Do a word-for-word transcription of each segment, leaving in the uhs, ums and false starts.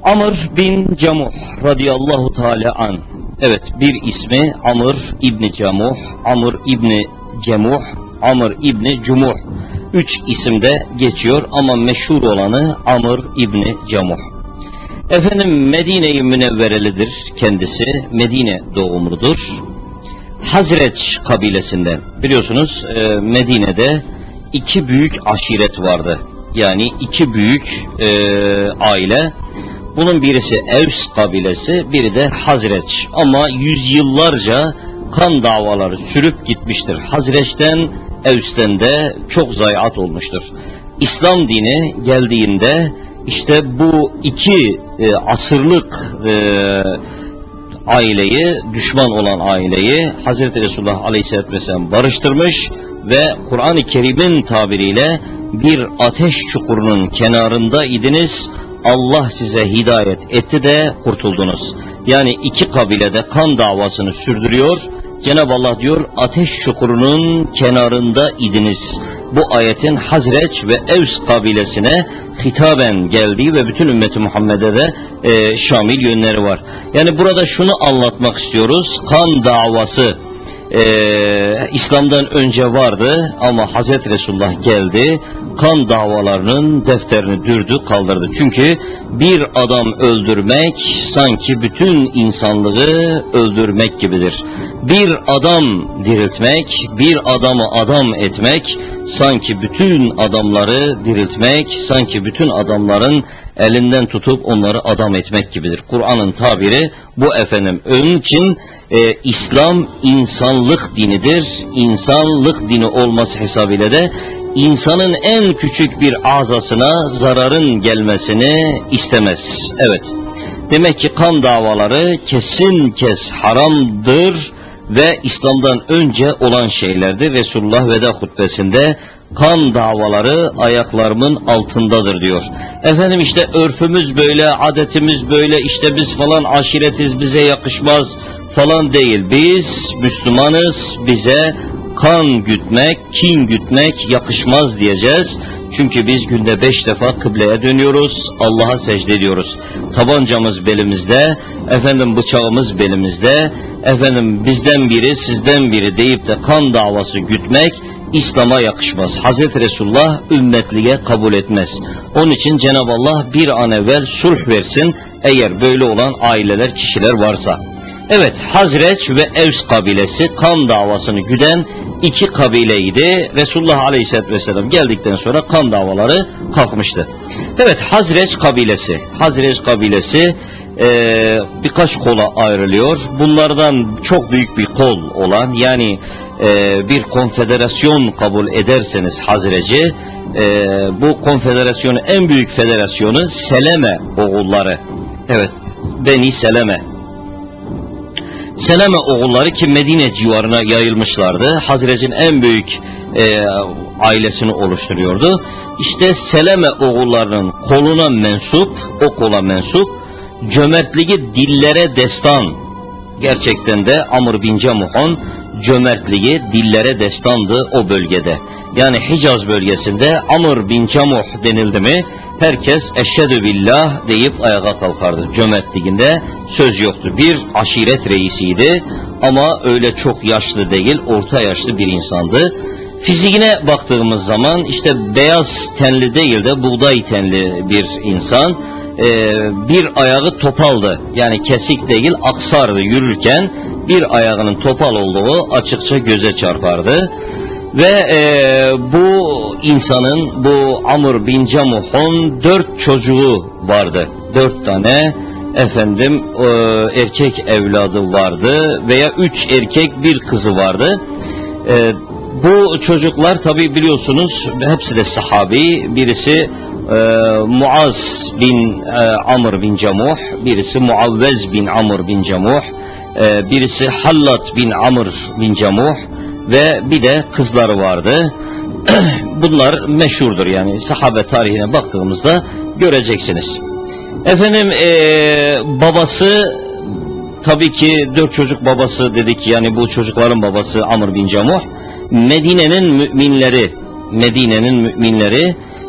Amr bin Camuh radıyallahu teala an. Evet, bir ismi Amr İbni Camuh, Amr İbni Cemuh, Amr İbni Cumuh. Üç isimde geçiyor ama meşhur olanı Amr İbni Camuh. Efendim Medine-i Münevverelidir kendisi, Medine doğumludur. Hazreç kabilesinden. Biliyorsunuz Medine'de iki büyük aşiret vardı. Yani iki büyük e, aile. Bunun birisi Evs kabilesi, biri de Hazreç. Ama yüzyıllarca kan davaları sürüp gitmiştir. Hazreç'ten, Evs'ten de çok zayiat olmuştur. İslam dini geldiğinde işte bu iki e, asırlık e, aileyi, düşman olan aileyi Hazreti Resulullah Aleyhisselatü Vesselam barıştırmış ve Kur'an-ı Kerim'in tabiriyle bir ateş çukurunun kenarında idiniz, Allah size hidayet etti de kurtuldunuz. Yani iki kabilede kan davasını sürdürüyor. Cenab-ı Allah diyor, ateş çukurunun kenarında idiniz. Bu ayetin Hazreç ve Evs kabilesine hitaben geldiği ve bütün ümmeti Muhammed'e de e, şamil yönleri var. Yani burada şunu anlatmak istiyoruz, kan davası Ee, İslam'dan önce vardı ama Hazreti Resulullah geldi, kan davalarının defterini dürdü, kaldırdı. Çünkü bir adam öldürmek sanki bütün insanlığı öldürmek gibidir. Bir adam diriltmek, bir adamı adam etmek sanki bütün adamları diriltmek, sanki bütün adamların elinden tutup onları adam etmek gibidir. Kur'an'ın tabiri bu efendim. Onun için e, İslam insanlık dinidir. İnsanlık dini olması hesabıyla da insanın en küçük bir azasına zararın gelmesini istemez. Evet. Demek ki kan davaları kesin kes haramdır ve İslam'dan önce olan şeylerdir. Resulullah veda hutbesinde kan davaları ayaklarımın altındadır diyor. Efendim işte örfümüz böyle, adetimiz böyle, işte biz falan aşiretiz, bize yakışmaz falan değil. Biz Müslümanız, bize kan gütmek, kin gütmek yakışmaz diyeceğiz. Çünkü biz günde beş defa kıbleye dönüyoruz, Allah'a secde ediyoruz. Tabancamız belimizde, efendim bıçağımız belimizde, efendim bizden biri, sizden biri deyip de kan davası gütmek İslam'a yakışmaz. Hazreti Resulullah ümmetliğe kabul etmez. Onun için Cenab-ı Allah bir an evvel sulh versin eğer böyle olan aileler, kişiler varsa. Evet, Hazreç ve Evs kabilesi kan davasını güden iki kabileydi. Resulullah Aleyhisselatü Vesselam geldikten sonra kan davaları kalkmıştı. Evet, Hazreç kabilesi. Hazreç kabilesi e, birkaç kola ayrılıyor. Bunlardan çok büyük bir kol olan, yani e, bir konfederasyon kabul ederseniz Hazrec'i, e, bu konfederasyonun en büyük federasyonu Seleme oğulları. Evet, Beni Seleme. Seleme oğulları ki Medine civarına yayılmışlardı. Hazrec'in en büyük e, ailesini oluşturuyordu. İşte Seleme oğullarının koluna mensup, o kola mensup, cömertliği dillere destan. Gerçekten de Amr bin Camuh'un cömertliği dillere destandı o bölgede. Yani Hicaz bölgesinde Amr bin Camuh denildi mi, herkes eşhedü billah deyip ayağa kalkardı. Cömertliğinde söz yoktu. Bir aşiret reisiydi ama öyle çok yaşlı değil, orta yaşlı bir insandı. Fiziğine baktığımız zaman işte beyaz tenli değil de buğday tenli bir insan. Ee, bir ayağı topaldı, yani kesik değil, aksardı yürürken, bir ayağının topal olduğu açıkça göze çarpardı. Ve e, bu insanın, bu Amr bin Camuh'un dört çocuğu vardı. Dört tane efendim e, erkek evladı vardı veya üç erkek bir kızı vardı. E, bu çocuklar tabi biliyorsunuz hepsi de sahabi. Birisi e, Muaz bin e, Amr bin Camuh, birisi Muavvez bin Amr bin Camuh, e, birisi Hallat bin Amr bin Camuh ve bir de kızları vardı. Bunlar meşhurdur, yani sahabe tarihine baktığımızda göreceksiniz. Efendim ee, babası tabii ki dört çocuk babası dedik, yani bu çocukların babası Amr bin Camuh. Medine'nin müminleri, Medine'nin müminleri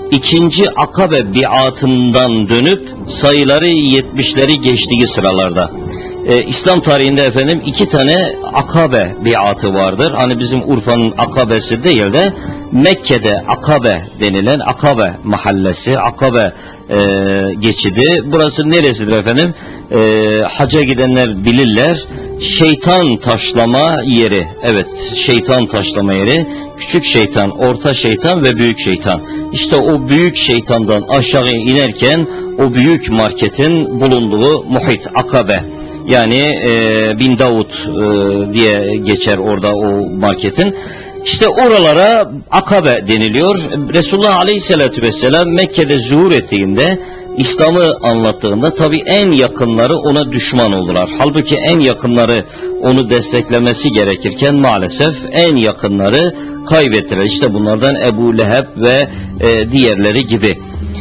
ikinci Akabe biatından dönüp sayıları yetmişleri geçtiği sıralarda. Ee, İslam tarihinde efendim iki tane Akabe biatı vardır. Hani bizim Urfa'nın Akabesi değil de Mekke'de Akabe denilen Akabe mahallesi, Akabe e, geçidi. Burası neresidir efendim? E, hacca gidenler bilirler. Şeytan taşlama yeri. Evet, şeytan taşlama yeri. Küçük şeytan, orta şeytan ve büyük şeytan. İşte o büyük şeytandan aşağı inerken o büyük marketin bulunduğu muhit, Akabe. Yani e, Bin Davud e, diye geçer orada o marketin. İşte oralara Akabe deniliyor. Resulullah Aleyhisselatü Vesselam Mekke'de zuhur ettiğinde, İslam'ı anlattığında tabi en yakınları ona düşman oldular. Halbuki en yakınları onu desteklemesi gerekirken maalesef en yakınları kaybettiler. İşte bunlardan Ebu Leheb ve e, diğerleri gibi.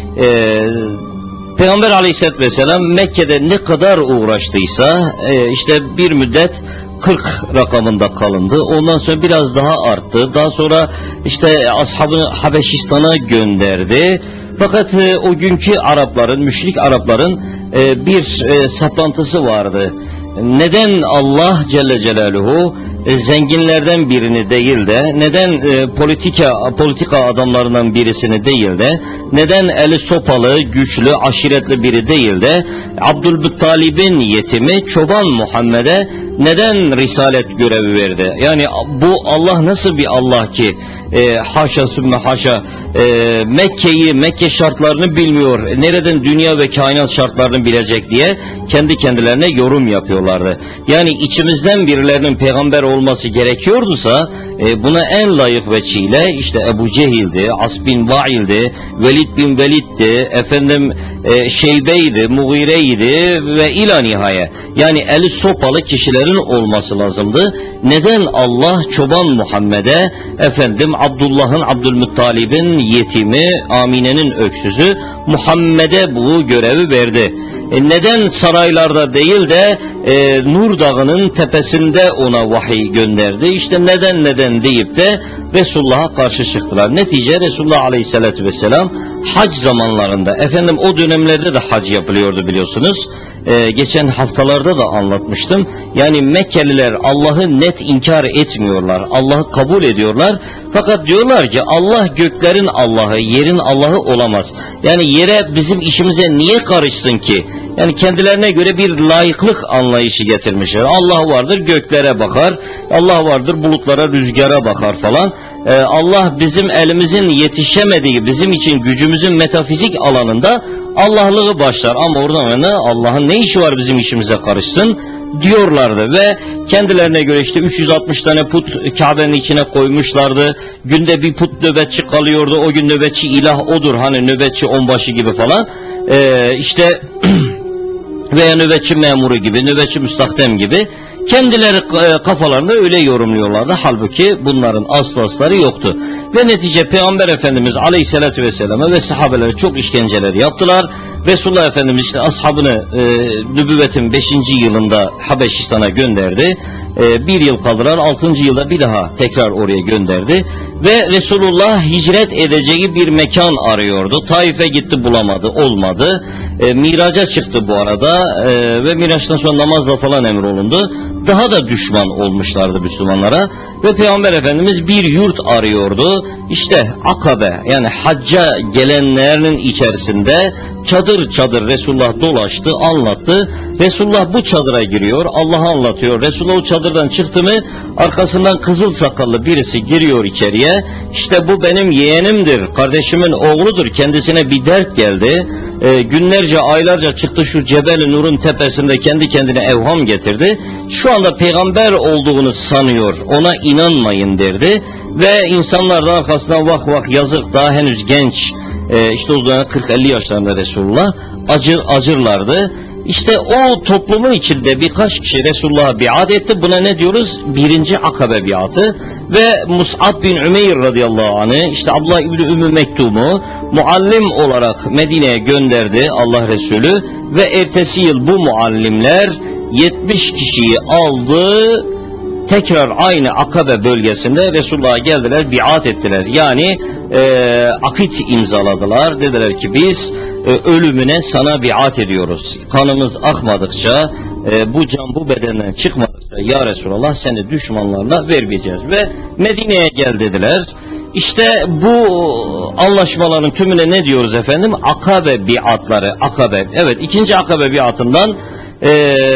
E, Peygamber Aleyhisselatü Vesselam Mekke'de ne kadar uğraştıysa e, işte bir müddet kırk rakamında kalındı. Ondan sonra biraz daha arttı. Daha sonra işte ashabını Habeşistan'a gönderdi. Fakat e, o günkü Arapların, müşrik Arapların e, bir e, saplantısı vardı. Neden Allah Celle Celaluhu e, zenginlerden birini değil de, neden e, politika politika adamlarından birisini değil de, neden eli sopalı, güçlü, aşiretli biri değil de Abdülmuttalib'in yetimi çoban Muhammed'e neden risalet görevi verdi? Yani bu Allah nasıl bir Allah ki e, haşa sümme haşa e, Mekke'yi, Mekke şartlarını bilmiyor, nereden dünya ve kainat şartlarını bilecek diye kendi kendilerine yorum yapıyorlardı. Yani içimizden birilerinin peygamber olması gerekiyordusa e, buna en layık veçiyle işte Ebu Cehil'di, As bin Vail'di, Velid bin Velid'di, efendim e, Şeybe'ydi, Mughire'ydi ve ila nihaye. Yani eli sopalı kişilerin olması lazımdı. Neden Allah çoban Muhammed'e efendim Abdullah'ın, Abdülmuttalib'in yetimi, Amine'nin öksüzü Muhammed'e bu görevi verdi? E neden saraylarda değil de e, Nur Dağı'nın tepesinde ona vahiy gönderdi? İşte neden neden deyip de Resulullah'a karşı çıktılar. Netice Resulullah Aleyhisselatü Vesselam hac zamanlarında, efendim o dönemlerde de hac yapılıyordu biliyorsunuz. Ee, geçen haftalarda da anlatmıştım. Yani Mekkeliler Allah'ı net inkar etmiyorlar. Allah'ı kabul ediyorlar. Fakat diyorlar ki Allah göklerin Allah'ı, yerin Allah'ı olamaz. Yani yere bizim işimize niye karışsın ki? Yani kendilerine göre bir layıklık anlayışı getirmişler. Allah vardır, göklere bakar. Allah vardır, bulutlara, rüzgara bakar falan. Ee, Allah bizim elimizin yetişemediği, bizim için gücümüzün metafizik alanında Allah'lığı başlar. Ama oradan ne? Allah'ın ne işi var bizim işimize karışsın diyorlardı ve kendilerine göre işte üç yüz altmış tane put Kabe'nin içine koymuşlardı. Günde bir put nöbetçi kalıyordu. O gün nöbetçi ilah odur. Hani nöbetçi onbaşı gibi falan. Ee, işte veya nöbetçi memuru gibi, nöbetçi müstahdem gibi kendileri kafalarında öyle yorumluyorlardı. Halbuki bunların aslı asları yoktu. Ve netice Peygamber Efendimiz Aleyhisselatü Vesselam'a ve sahabelere çok işkenceler yaptılar. Resulullah Efendimiz işte ashabını e, nübüvvetin beşinci yılında Habeşistan'a gönderdi. E, bir yıl kaldılar, altıncı yılda bir daha tekrar oraya gönderdi. Ve Resulullah hicret edeceği bir mekan arıyordu. Taif'e gitti, bulamadı, olmadı. E, Miraç'a çıktı bu arada e, ve Miraç'tan sonra namazla falan emrolundu. Daha da düşman olmuşlardı Müslümanlara. Ve Peygamber Efendimiz bir yurt arıyordu. İşte Akabe, yani hacca gelenlerin içerisinde çadır çadır Resulullah dolaştı, anlattı. Resulullah bu çadıra giriyor, Allah'a anlatıyor. Resulullah o çadırdan çıktı mı arkasından kızıl sakallı birisi giriyor içeriye. İşte bu benim yeğenimdir, kardeşimin oğludur, kendisine bir dert geldi. Ee, günlerce, aylarca çıktı şu Cebel-i Nur'un tepesinde kendi kendine evham getirdi. Şu anda peygamber olduğunu sanıyor, ona inanmayın derdi. Ve insanlar da arkasından vah vah yazık, daha henüz genç, ee, işte o zaman kırk elli yaşlarında Resulullah, acır, acırlardı. İşte o toplumun içinde birkaç kişi Resulullah'a biat etti. Buna ne diyoruz? Birinci Akabe biatı. Ve Mus'ab bin Ümeyr radıyallahu anh, işte Abdullah İbni Ümmü Mektum'u muallim olarak Medine'ye gönderdi Allah Resulü. Ve ertesi yıl bu muallimler yetmiş kişiyi aldı, tekrar aynı Akabe bölgesinde Resulullah'a geldiler, biat ettiler. Yani e, akit imzaladılar. Dediler ki biz e, ölümüne sana biat ediyoruz. Kanımız akmadıkça, e, bu can bu bedenden çıkmadıkça ya Resulallah seni düşmanlarla vermeyeceğiz. Ve Medine'ye gel dediler. İşte bu anlaşmaların tümüne ne diyoruz efendim? Akabe biatları. Akabe. Evet, ikinci Akabe biatından Ee,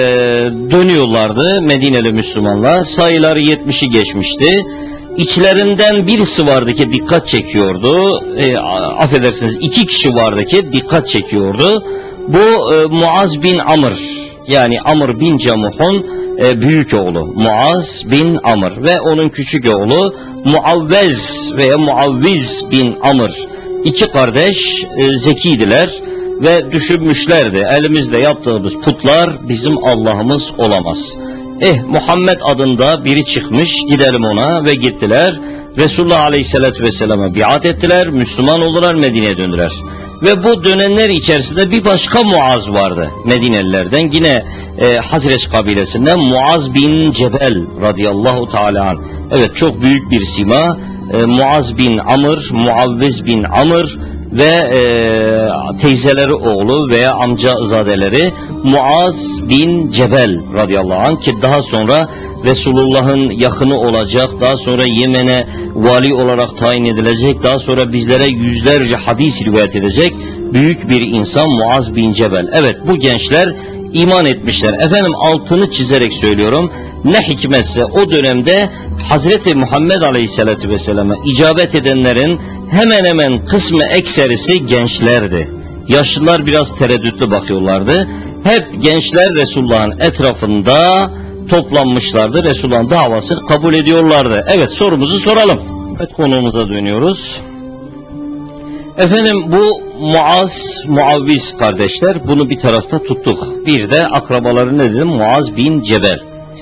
dönüyorlardı Medineli Müslümanlar. Sayıları yetmişi geçmişti. İçlerinden birisi vardı ki dikkat çekiyordu. E, affedersiniz iki kişi vardı ki dikkat çekiyordu. Bu e, Muaz bin Amr, yani Amr bin Camuh'un e, büyük oğlu Muaz bin Amr ve onun küçük oğlu Muavvez veya Muavviz bin Amr. İki kardeş e, zekiydiler ve düşünmüşlerdi, elimizde yaptığımız putlar bizim Allah'ımız olamaz. Eh, Muhammed adında biri çıkmış, gidelim ona, ve gittiler. Resulullah Aleyhisselatü Vesselam'a biat ettiler, Müslüman oldular, Medine'ye döndüler. Ve bu dönenler içerisinde bir başka Muaz vardı Medinelilerden, yine e, Hazreç kabilesinden Muaz bin Cebel radıyallahu teala anh. Evet, çok büyük bir sima. E, Muaz bin Amr, Muavviz bin Amr ve e, teyzeleri oğlu veya amcazadeleri Muaz bin Cebel radıyallahu anh, ki daha sonra Resulullah'ın yakını olacak, daha sonra Yemen'e vali olarak tayin edilecek, daha sonra bizlere yüzlerce hadis rivayet edecek büyük bir insan Muaz bin Cebel. Evet, bu gençler iman etmişler. Efendim, altını çizerek söylüyorum, ne hikmetse o dönemde Hazreti Muhammed Aleyhisselatü Vesselam'a icabet edenlerin hemen hemen kısmı ekserisi gençlerdi. Yaşlılar biraz tereddütlü bakıyorlardı. Hep gençler Resulullah'ın etrafında toplanmışlardı. Resulullah'ın davasını kabul ediyorlardı. Evet, sorumuzu soralım. Evet, konumuza dönüyoruz. Efendim, bu Muaz, Muavviz kardeşler, bunu bir tarafta tuttuk. Bir de akrabaları ne dedim? Muaz bin Cebel.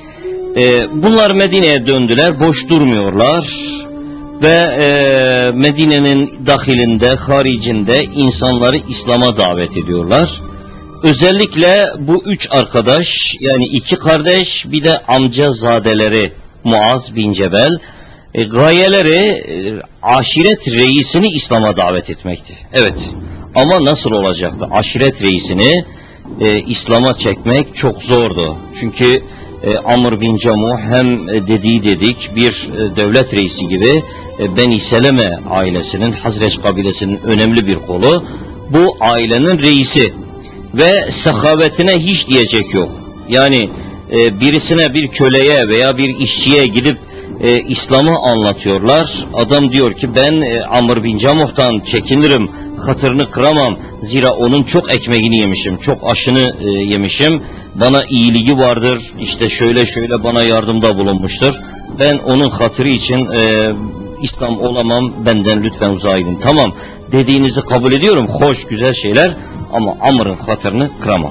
Ee, bunlar Medine'ye döndüler, boş durmuyorlar. Ve e, Medine'nin dahilinde, haricinde insanları İslam'a davet ediyorlar. Özellikle bu üç arkadaş, yani iki kardeş, bir de amcazadeleri Muaz bin Cebel, e, gayeleri e, aşiret reisini İslam'a davet etmekti. Evet, ama nasıl olacaktı? Aşiret reisini e, İslam'a çekmek çok zordu. Çünkü e, Amr bin Camuh hem e, dediği dedik bir e, devlet reisi gibi, e, Beni Seleme ailesinin, Hazreç kabilesinin önemli bir kolu, bu ailenin reisi ve sakavetine hiç diyecek yok. Yani e, birisine, bir köleye veya bir işçiye gidip e, İslam'ı anlatıyorlar. Adam diyor ki ben e, Amr bin Camuh'tan çekinirim, hatırını kıramam. Zira onun çok ekmeğini yemişim, çok aşını e, yemişim. Bana iyiliği vardır, işte şöyle şöyle bana yardımda bulunmuştur. Ben onun hatırı için e, İslam olamam, benden lütfen uzak edin. Tamam, dediğinizi kabul ediyorum, hoş, güzel şeyler, ama Amr'ın hatırını kıramam.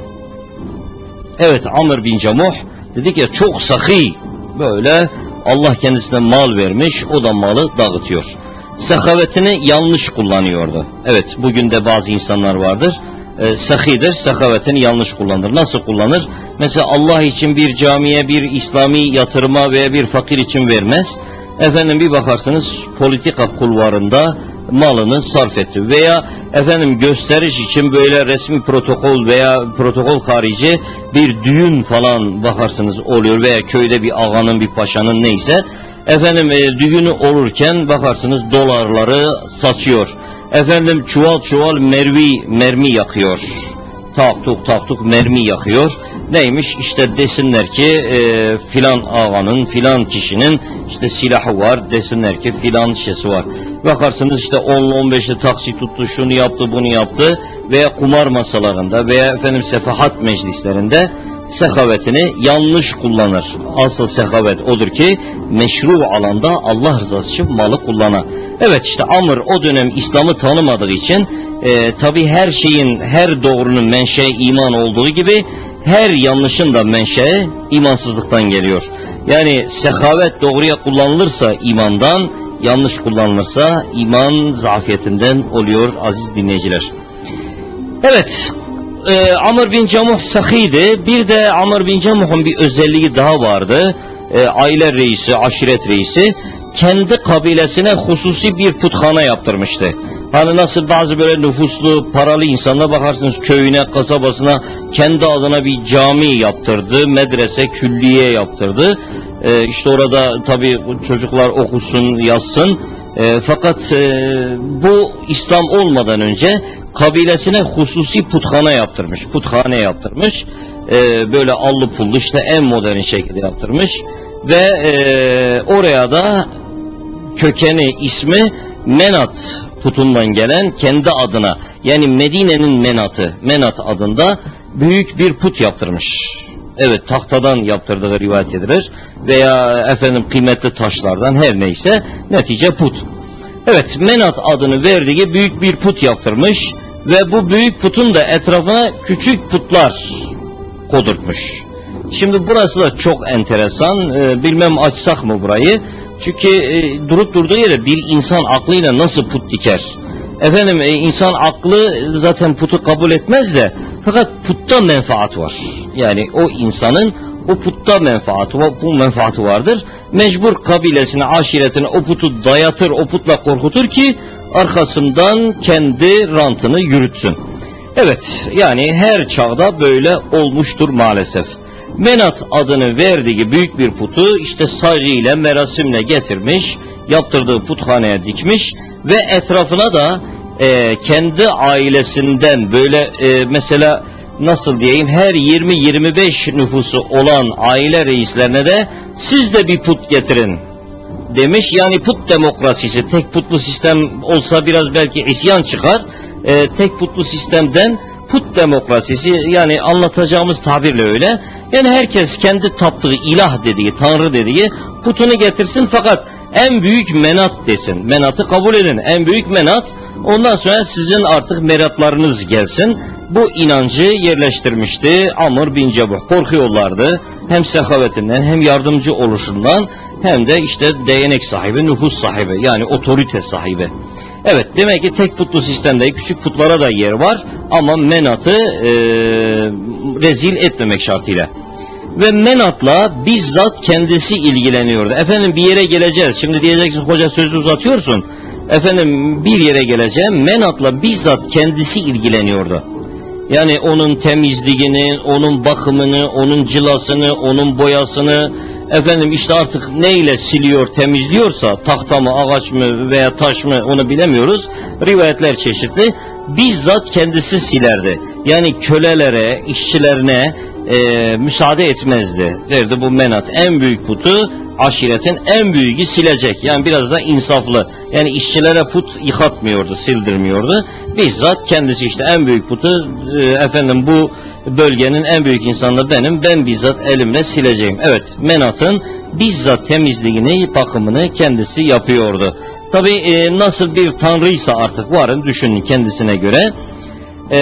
Evet, Amr bin Camuh dedik ya, çok sahi, böyle Allah kendisine mal vermiş, o da malı dağıtıyor. Sakavetini yanlış kullanıyordu. Evet, bugün de bazı insanlar vardır, e, sahidir, sakavetini yanlış kullanır. Nasıl kullanır? Mesela Allah için bir camiye, bir İslami yatırıma veya bir fakir için vermez. Efendim, bir bakarsınız politika kulvarında malını sarf etti. Veya efendim gösteriş için böyle resmi protokol veya protokol harici bir düğün falan bakarsınız oluyor, veya köyde bir ağanın, bir paşanın, neyse. Efendim e, düğünü olurken bakarsınız dolarları saçıyor. Efendim çuval çuval mermi, mermi yakıyor. Taktuk taktuk mermi yakıyor. Neymiş? İşte desinler ki e, filan ağanın, filan kişinin işte silahı var, desinler ki filan şişesi var. Bakarsınız işte onlu on beşli taksi tuttu, şunu yaptı, bunu yaptı, veya kumar masalarında veya efendim sefahat meclislerinde sekavetini yanlış kullanır. Asıl sekavet odur ki meşru alanda Allah rızası için malı kullana. Evet, işte Amr o dönem İslam'ı tanımadığı için e, tabi her şeyin, her doğrunun menşei iman olduğu gibi her yanlışın da menşei imansızlıktan geliyor. Yani sekavet doğruya kullanılırsa imandan, yanlış kullanılırsa iman zafiyetinden oluyor aziz dinleyiciler. Evet, e, Amr bin Camuh sahiydi. Bir de Amr bin Camuh'un bir özelliği daha vardı. e, aile reisi, aşiret reisi kendi kabilesine hususi bir puthane yaptırmıştı. Hani nasıl bazı böyle nüfuslu, paralı insanlara bakarsınız köyüne, kasabasına kendi adına bir cami yaptırdı, medrese, külliye yaptırdı. Ee, işte orada tabii çocuklar okusun, yazsın. Ee, fakat e, bu İslam olmadan önce kabilesine hususi puthane yaptırmış, puthane yaptırmış. Ee, böyle allı pullu işte en modern şekilde yaptırmış. Ve e, oraya da kökeni, ismi Menat putundan gelen kendi adına, yani Medine'nin Menat'ı, Menat adında büyük bir put yaptırmış. Evet, tahtadan yaptırdığı rivayet edilir veya efendim kıymetli taşlardan, her neyse netice put. Evet, Menat adını verdiği büyük bir put yaptırmış ve bu büyük putun da etrafına küçük putlar kodurtmuş. Şimdi burası da çok enteresan, ee, bilmem açsak mı burayı? Çünkü e, durup durduğu yere bir insan aklıyla nasıl put diker? Efendim e, insan aklı zaten putu kabul etmez de, fakat putta menfaat var. Yani o insanın o putta menfaati var, bu menfaati vardır. Mecbur kabilesine, aşiretine o putu dayatır, o putla korkutur ki arkasından kendi rantını yürütsün. Evet, yani her çağda böyle olmuştur maalesef. Menat adını verdiği büyük bir putu işte saygıyla, merasimle getirmiş, yaptırdığı puthaneye dikmiş ve etrafına da e, kendi ailesinden böyle e, mesela nasıl diyeyim, her yirmi yirmi beş nüfusu olan aile reislerine de siz de bir put getirin demiş. Yani put demokrasisi, tek putlu sistem olsa biraz belki isyan çıkar. E, tek putlu sistemden put demokrasisi, yani anlatacağımız tabirle öyle. Yani herkes kendi taptığı ilah dediği, tanrı dediği putunu getirsin, fakat en büyük menat desin. Menatı kabul edin. En büyük menat, ondan sonra sizin artık meratlarınız gelsin. Bu inancı yerleştirmişti Amr bin Cebuh. Korkuyorlardı hem sehavetinden, hem yardımcı oluşundan, hem de işte değnek sahibi, nüfus sahibi, yani otorite sahibi. Evet, demek ki tek putlu sistemde küçük putlara da yer var ama Menat'ı e, rezil etmemek şartıyla. Ve Menat'la bizzat kendisi ilgileniyordu. Efendim bir yere geleceğiz. Şimdi diyeceksin hoca sözü uzatıyorsun. Efendim bir yere geleceğim. Menat'la bizzat kendisi ilgileniyordu. Yani onun temizliğini, onun bakımını, onun cilasını, onun boyasını, efendim işte artık neyle siliyor, temizliyorsa, tahta mı, ağaç mı veya taş mı onu bilemiyoruz. Rivayetler çeşitli. Bizzat kendisi silerdi. Yani kölelere, işçilerine e, müsaade etmezdi. Derdi bu Menat en büyük putu, aşiretin en büyüğü silecek. Yani biraz da insaflı. Yani işçilere put yıkatmıyordu, sildirmiyordu. Bizzat kendisi işte en büyük putu, e, efendim bu bölgenin en büyük insanı benim, ben bizzat elimle sileceğim. Evet, Menat'ın bizzat temizliğini, bakımını kendisi yapıyordu. Tabi e, nasıl bir tanrıysa artık varın düşünün kendisine göre. E,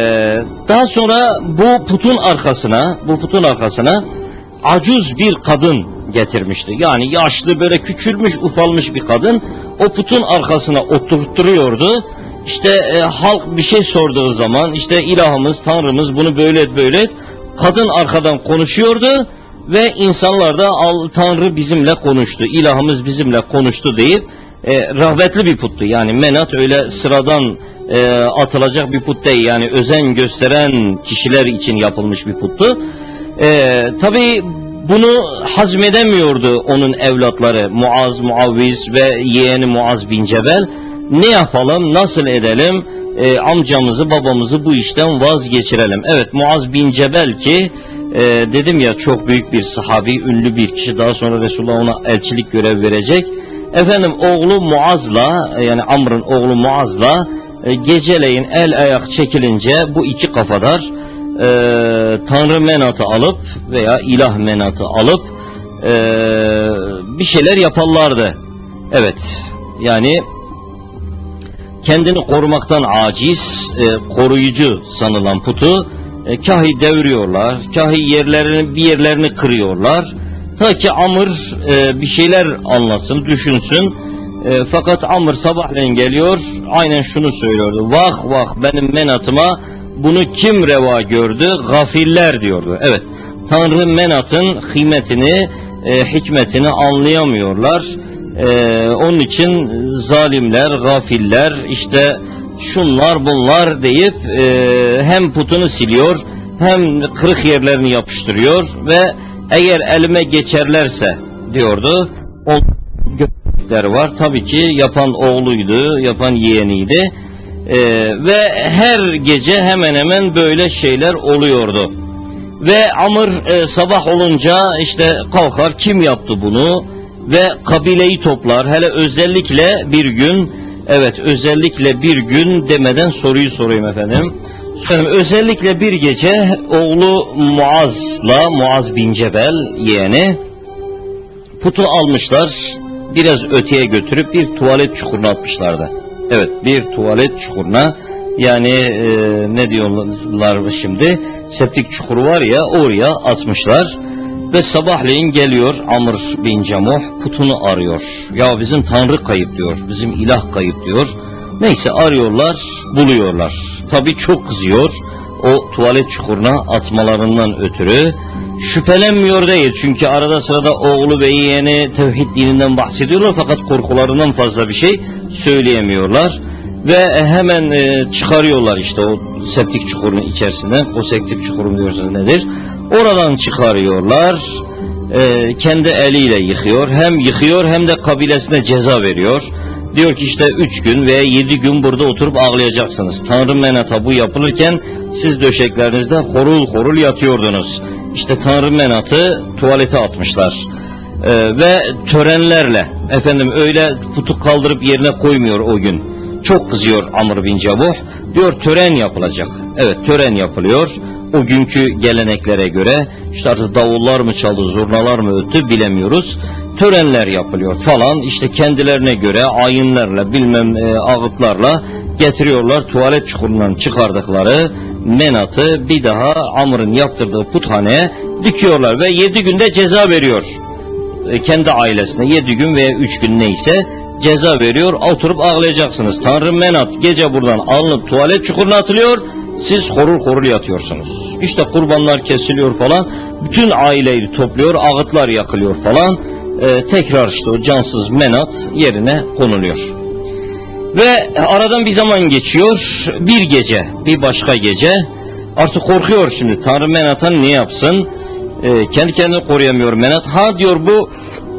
daha sonra bu putun arkasına, bu putun arkasına acuz bir kadın getirmişti. Yani yaşlı, böyle küçülmüş, ufalmış bir kadın o putun arkasına oturtturuyordu. İşte e, halk bir şey sorduğu zaman, işte ilahımız, tanrımız bunu böyle et, böyle et. Kadın arkadan konuşuyordu ve insanlar da al, tanrı bizimle konuştu, ilahımız bizimle konuştu deyip e, rahmetli bir puttu. Yani Menat öyle sıradan e, atılacak bir put değil. Yani özen gösteren kişiler için yapılmış bir puttu. E, tabii bunu hazmedemiyordu onun evlatları Muaz, Muavviz ve yeğeni Muaz bin Cebel. Ne yapalım, nasıl edelim, e, amcamızı, babamızı bu işten vazgeçirelim. Evet, Muaz bin Cebel ki e, dedim ya çok büyük bir sahabi, ünlü bir kişi, daha sonra Resulullah ona elçilik görev verecek. Efendim oğlu Muaz'la, yani Amr'ın oğlu Muaz'la e, geceleyin el ayak çekilince bu iki kafadar e, Tanrı Menat'ı alıp veya ilah Menat'ı alıp e, bir şeyler yaparlardı. Evet, yani kendini korumaktan aciz, e, koruyucu sanılan putu e, kahi deviriyorlar, kahi yerlerini, bir yerlerini kırıyorlar. Ta ki Amr e, bir şeyler anlasın, düşünsün. E, fakat Amr sabahleyin geliyor, aynen şunu söylüyordu. Vah vah benim Menat'ıma bunu kim reva gördü? Gafiller diyordu. Evet, Tanrı Menat'ın kıymetini e, hikmetini anlayamıyorlar. E, onun için zalimler, gafiller, işte şunlar bunlar deyip e, hem putunu siliyor, hem kırık yerlerini yapıştırıyor ve eğer elime geçerlerse diyordu, o gökler var. Tabii ki yapan oğluydu, yapan yeğeniydi. Ee, ve her gece hemen hemen böyle şeyler oluyordu. Ve Amr e, sabah olunca işte kalkar, kim yaptı bunu, ve kabileyi toplar. Hele özellikle bir gün, evet özellikle bir gün demeden soruyu sorayım efendim. Efendim, özellikle bir gece oğlu Muaz'la, Muaz bin Cebel yeğeni, putu almışlar, biraz öteye götürüp bir tuvalet çukuruna atmışlardı. Evet, bir tuvalet çukuruna, yani e, ne diyorlar şimdi, septik çukuru var ya, oraya atmışlar. Ve sabahleyin geliyor Amr bin Camuh, putunu arıyor. Ya bizim Tanrı kayıp diyor, bizim ilah kayıp diyor. Neyse arıyorlar, buluyorlar. Tabii çok kızıyor o tuvalet çukuruna atmalarından ötürü. Şüphelenmiyor değil, çünkü arada sırada oğlu ve yeğeni tevhid dininden bahsediyorlar, fakat korkularından fazla bir şey söyleyemiyorlar. Ve hemen e, çıkarıyorlar işte o septik çukurun içerisinden. O septik çukuru diyorsunuz nedir? Oradan çıkarıyorlar. E, kendi eliyle yıkıyor. Hem yıkıyor hem de kabilesine ceza veriyor. Diyor ki işte üç gün veya yedi gün burada oturup ağlayacaksınız. Tanrı Menat'a bu yapılırken siz döşeklerinizde horul horul yatıyordunuz. İşte Tanrı Menat'ı tuvalete atmışlar. Ee, ve törenlerle, efendim öyle putu kaldırıp yerine koymuyor o gün. Çok kızıyor Amr bin Camuh. Diyor tören yapılacak. Evet, tören yapılıyor. O günkü geleneklere göre işte artık davullar mı çaldı, zurnalar mı öttü bilemiyoruz. Törenler yapılıyor falan, işte kendilerine göre ayinlerle bilmem e, ağıtlarla getiriyorlar tuvalet çukurundan çıkardıkları Menat'ı bir daha Amr'ın yaptırdığı puthaneye dikiyorlar ve yedi günde ceza veriyor. E, kendi ailesine yedi gün veya üç gün neyse ceza veriyor. Oturup ağlayacaksınız. Tanrı Menat gece buradan alınıp tuvalet çukuruna atılıyor. Siz horul horul yatıyorsunuz. İşte kurbanlar kesiliyor falan. Bütün aileyi topluyor. Ağıtlar yakılıyor falan. Ee, tekrar işte o cansız Menat yerine konuluyor. Ve aradan bir zaman geçiyor. Bir gece, bir başka gece. Artık korkuyor şimdi. Tanrı Menat'a ne yapsın? Ee, kendi kendini koruyamıyor Menat. Ha diyor, bu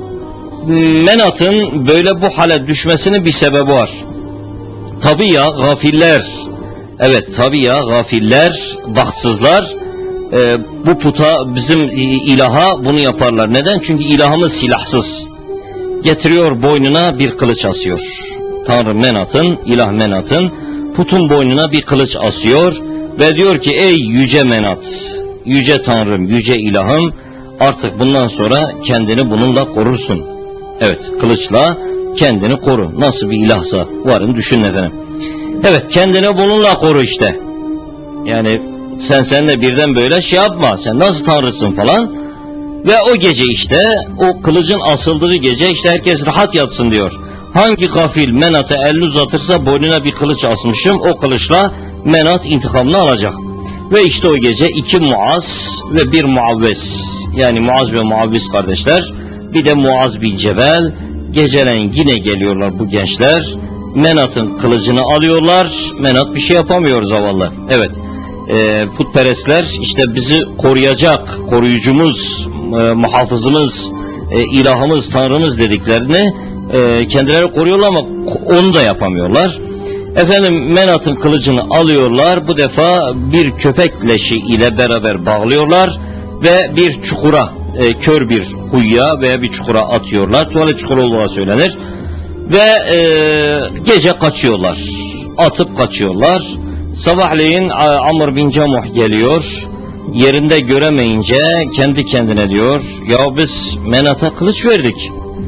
Menat'ın böyle bu hale düşmesinin bir sebebi var. Tabii ya gafiller. Evet tabii ya gafiller, bahtsızlar e, bu puta, bizim ilaha bunu yaparlar. Neden? Çünkü ilahımız silahsız. Getiriyor boynuna bir kılıç asıyor. Tanrı Menat'ın, ilah Menat'ın putun boynuna bir kılıç asıyor ve diyor ki ey yüce Menat, yüce Tanrım, yüce ilahım, artık bundan sonra kendini bununla korursun. Evet, kılıçla kendini koru. Nasıl bir ilahsa varın düşünün efendim. Evet, kendini bununla koru işte. Yani sen sen de birden böyle şey yapma, sen nasıl tanrısın falan. Ve o gece işte, o kılıcın asıldığı gece işte herkes rahat yatsın diyor. Hangi gafil Menat'a elini uzatırsa boynuna bir kılıç asmışım, o kılıçla Menat intikamını alacak. Ve işte o gece iki Muaz ve bir Muavves, yani Muaz ve Muavves kardeşler, bir de Muaz bin Cebel, geceleyin yine geliyorlar bu gençler. Menat'ın kılıcını alıyorlar. Menat bir şey yapamıyor zavallı. Evet, e, putperestler işte bizi koruyacak, koruyucumuz, e, muhafızımız, e, ilahımız, tanrımız dediklerini e, kendileri koruyorlar ama onu da yapamıyorlar. Efendim Menat'ın kılıcını alıyorlar. Bu defa bir köpek leşi ile beraber bağlıyorlar ve bir çukura, e, kör bir kuyuya veya bir çukura atıyorlar. Tuvalet çukuru olduğuna söylenir. Ve e, gece kaçıyorlar. Atıp kaçıyorlar. Sabahleyin Amr bin Camuh geliyor. Yerinde göremeyince kendi kendine diyor, ya biz Menat'a kılıç verdik.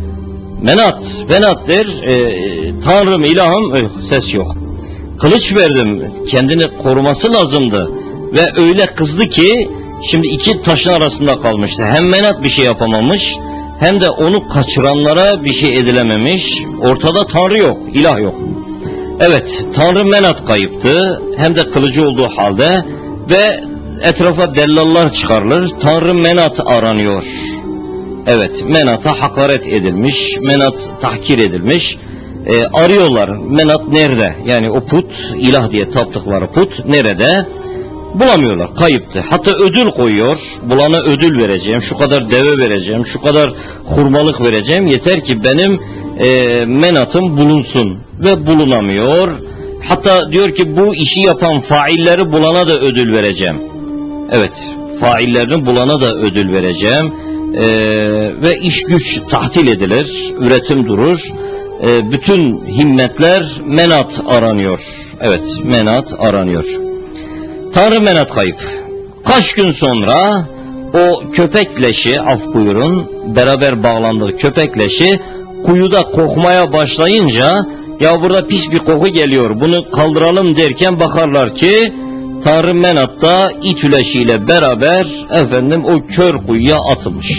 Menat, Menat der, e, Tanrım, ilahım, e, ses yok. Kılıç verdim, kendini koruması lazımdı. Ve öyle kızdı ki, şimdi iki taşın arasında kalmıştı. Hem Menat bir şey yapamamış, hem de onu kaçıranlara bir şey edilememiş. Ortada Tanrı yok, ilah yok. Evet, Tanrı Menat kayıptı, hem de kılıcı olduğu halde ve etrafa dellallar çıkarılır. Tanrı Menat aranıyor. Evet, Menat'a hakaret edilmiş, Menat tahkir edilmiş. E, arıyorlar, Menat nerede? Yani o put, ilah diye taptıkları put nerede? Bulamıyorlar, kayıptı. Hatta ödül koyuyor, bulana ödül vereceğim, şu kadar deve vereceğim, şu kadar hurmalık vereceğim, yeter ki benim e, Menat'ım bulunsun. Ve bulunamıyor. Hatta diyor ki bu işi yapan failleri bulana da ödül vereceğim. Evet, faillerini bulana da ödül vereceğim. E, ve iş güç tahtil edilir, üretim durur. E, bütün himmetler Menat aranıyor. Evet, Menat aranıyor. Tanrı Menat kayıp. Kaç gün sonra o köpek leşi, af buyurun, beraber bağlandığı köpek leşi kuyuda kokmaya başlayınca ya burada pis bir koku geliyor, bunu kaldıralım derken bakarlar ki Tanrı Menat da it leşiyle beraber efendim o kör kuyuya atılmış.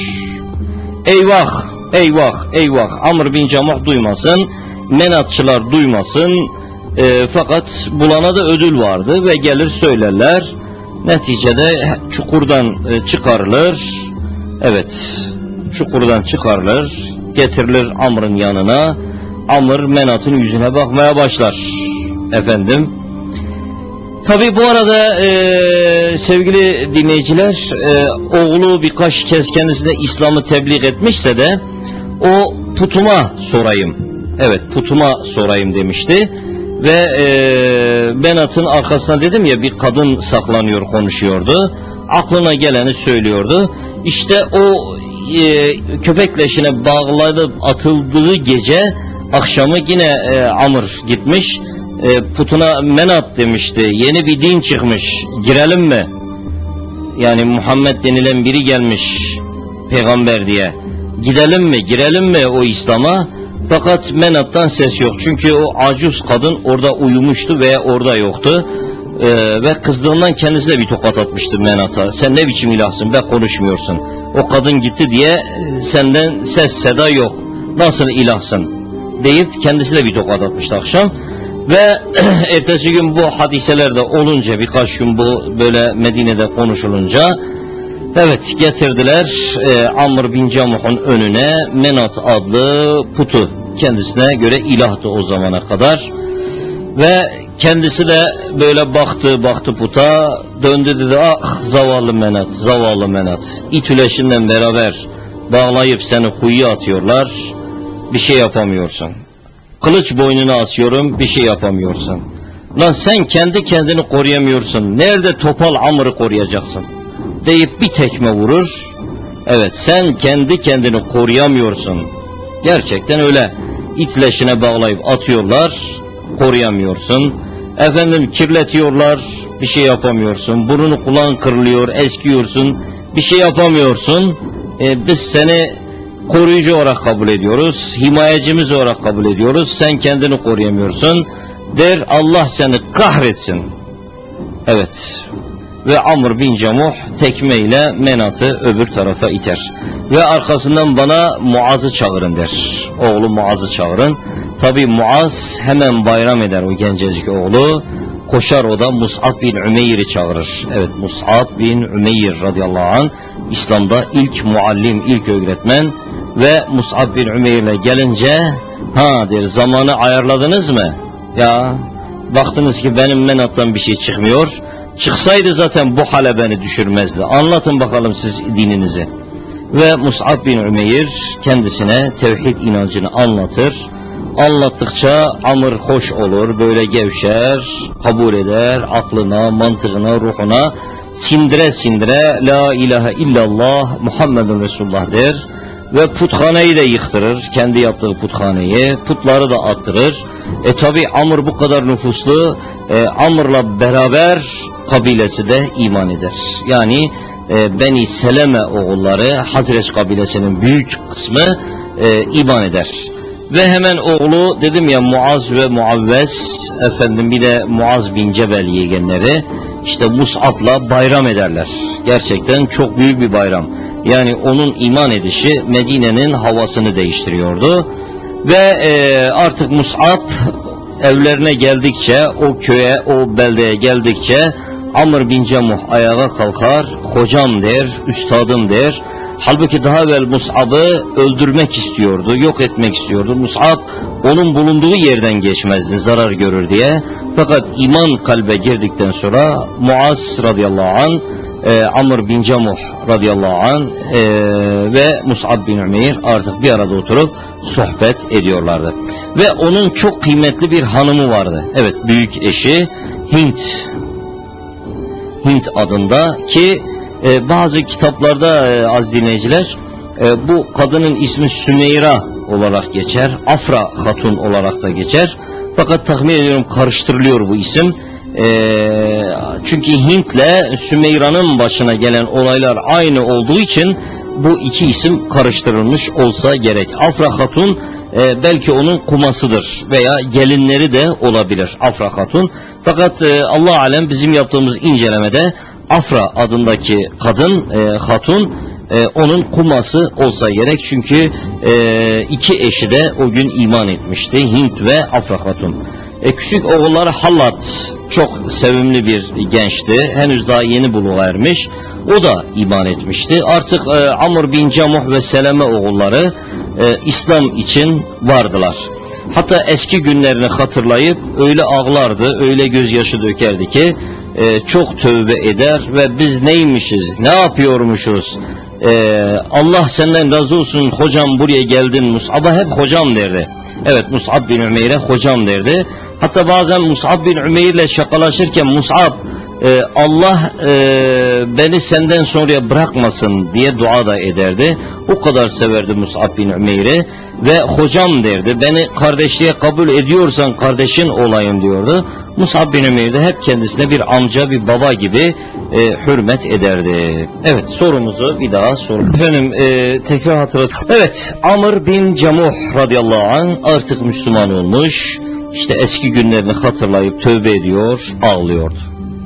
Eyvah, eyvah, eyvah. Amr bin Camuh duymasın, Menatçılar duymasın. E, fakat bulana da ödül vardı ve gelir söylerler. Neticede çukurdan e, çıkarılır. Evet, çukurdan çıkarılır, getirilir Amr'ın yanına. Amr Menat'ın yüzüne bakmaya başlar. Efendim. Tabi bu arada e, sevgili dinleyiciler, e, oğlu birkaç kez kendisine İslam'ı tebliğ etmişse de o putuma sorayım. Evet, putuma sorayım demişti. Ve e, Menat'ın arkasına dedim ya bir kadın saklanıyor, konuşuyordu. Aklına geleni söylüyordu. İşte o e, köpek leşine bağlanıp atıldığı gece akşamı yine e, Amr gitmiş. E, putuna Menat demişti. Yeni bir din çıkmış. Girelim mi? Yani Muhammed denilen biri gelmiş peygamber diye. Gidelim mi? Girelim mi o İslam'a? Fakat Menat'tan ses yok. Çünkü o acuz kadın orada uyumuştu veya orada yoktu. Ee, ve kızdığından kendisine bir tokat atmıştı Menat'a. Sen ne biçim ilahsın be, konuşmuyorsun. O kadın gitti diye senden ses seda yok. Nasıl ilahsın deyip kendisine bir tokat atmıştı akşam. Ve ertesi gün bu hadiseler de olunca, birkaç gün bu böyle Medine'de konuşulunca, evet getirdiler e, Amr bin Camuh'un önüne Menat adlı putu. Kendisine göre ilahtı o zamana kadar. Ve kendisi de böyle baktı baktı puta, döndü dedi, ah zavallı Menat, zavallı Menat. İtüleşinden beraber bağlayıp seni kuyuya atıyorlar, bir şey yapamıyorsun. Kılıç boynuna asıyorum, bir şey yapamıyorsun. Lan sen kendi kendini koruyamıyorsun, nerede topal Amr'ı koruyacaksın? Deyip bir tekme vurur. Evet, sen kendi kendini koruyamıyorsun. Gerçekten öyle. İtleşine bağlayıp atıyorlar, koruyamıyorsun. Efendim kirletiyorlar, bir şey yapamıyorsun. Burnunu kulağın kırılıyor, eskiyorsun, bir şey yapamıyorsun. E, biz seni koruyucu olarak kabul ediyoruz, himayecimiz olarak kabul ediyoruz. Sen kendini koruyamıyorsun. Der, Allah seni kahretsin. Evet. Ve Amr bin Camuh tekmeyle Menat'ı öbür tarafa iter. Ve arkasından bana Muaz'ı çağırın der. Oğlu Muaz'ı çağırın. Tabi Muaz hemen bayram eder, o gencecik oğlu. Koşar o da Mus'ab bin Ümeyr'i çağırır. Evet, Mus'ab bin Ümeyr radıyallahu anh İslam'da ilk muallim, ilk öğretmen. Ve Mus'ab bin Ümeyr'le gelince, ha der, zamanı ayarladınız mı? Ya baktınız ki benim Menat'tan bir şey çıkmıyor. Çıksaydı zaten bu hale beni düşürmezdi. Anlatın bakalım siz dininizi. Ve Mus'ab bin Ümeyr kendisine tevhid inancını anlatır. Anlattıkça Amr hoş olur, böyle gevşer, kabul eder, aklına, mantığına, ruhuna sindire sindire la ilahe illallah Muhammedun Resulullah der. Ve puthaneyi de yıktırır, kendi yaptığı puthaneyi, putları da attırır. E tabi Amr bu kadar nüfuslu, e, Amr'la beraber kabilesi de iman eder. Yani e, Beni Seleme oğulları, Hazreç kabilesinin büyük kısmı e, iman eder. Ve hemen oğlu, dedim ya, Muaz ve Muavves, efendim bir de Muaz bin Cebel yeğenleri, işte Mus'ab'la bayram ederler. Gerçekten çok büyük bir bayram. Yani onun iman edişi Medine'nin havasını değiştiriyordu. Ve e, artık Mus'ab evlerine geldikçe, o köye, o beldeye geldikçe Amr bin Camuh ayağa kalkar, hocam der, üstadım der. Halbuki daha evvel Mus'ab'ı öldürmek istiyordu, yok etmek istiyordu. Mus'ab onun bulunduğu yerden geçmezdi, zarar görür diye. Fakat iman kalbe girdikten sonra Muaz radıyallahu anh, e, Amr bin Camuh radıyallahu anh e, ve Mus'ab bin Ümeyr artık bir arada oturup sohbet ediyorlardı. Ve onun çok kıymetli bir hanımı vardı. Evet, büyük eşi Hint. Hint adında ki e, bazı kitaplarda e, az dinleyiciler e, bu kadının ismi Sümeyra olarak geçer, Afra Hatun olarak da geçer. Fakat tahmin ediyorum karıştırılıyor bu isim. E, çünkü Hint'le Sümeyra'nın başına gelen olaylar aynı olduğu için bu iki isim karıştırılmış olsa gerek. Afra Hatun e, belki onun kumasıdır veya gelinleri de olabilir Afra Hatun. Fakat e, Allah alem bizim yaptığımız incelemede Afra adındaki kadın, e, hatun, e, onun kuması olsa gerek. Çünkü e, iki eşi de o gün iman etmişti, Hint ve Afra Hatun. E, küçük oğulları Hallat çok sevimli bir gençti, henüz daha yeni buluğa ermiş. O da iman etmişti. Artık e, Amr bin Camuh ve Seleme oğulları e, İslam için vardılar. Hatta eski günlerini hatırlayıp öyle ağlardı, öyle gözyaşı dökerdi ki e, çok tövbe eder ve biz neymişiz, ne yapıyormuşuz, e, Allah senden razı olsun hocam buraya geldin. Mus'ab'a hep hocam derdi. Evet, Mus'ab bin Ümeyr'e hocam derdi. Hatta bazen Mus'ab bin Ümeyr'le şakalaşırken Mus'ab e, Allah e, beni senden sonra bırakmasın diye dua da ederdi. O kadar severdi Mus'ab bin Ümeyr'i ve hocam derdi. Beni kardeşliğe kabul ediyorsan kardeşin olayım diyordu. Mus'ab bin Ümeyr de hep kendisine bir amca, bir baba gibi e, hürmet ederdi. Evet, sorumuzu bir daha sorun. Efendim e, tekrar hatırlat. Evet, Amr bin Camuh radıyallahu anh artık Müslüman olmuş. İşte eski günlerini hatırlayıp tövbe ediyor, ağlıyordu.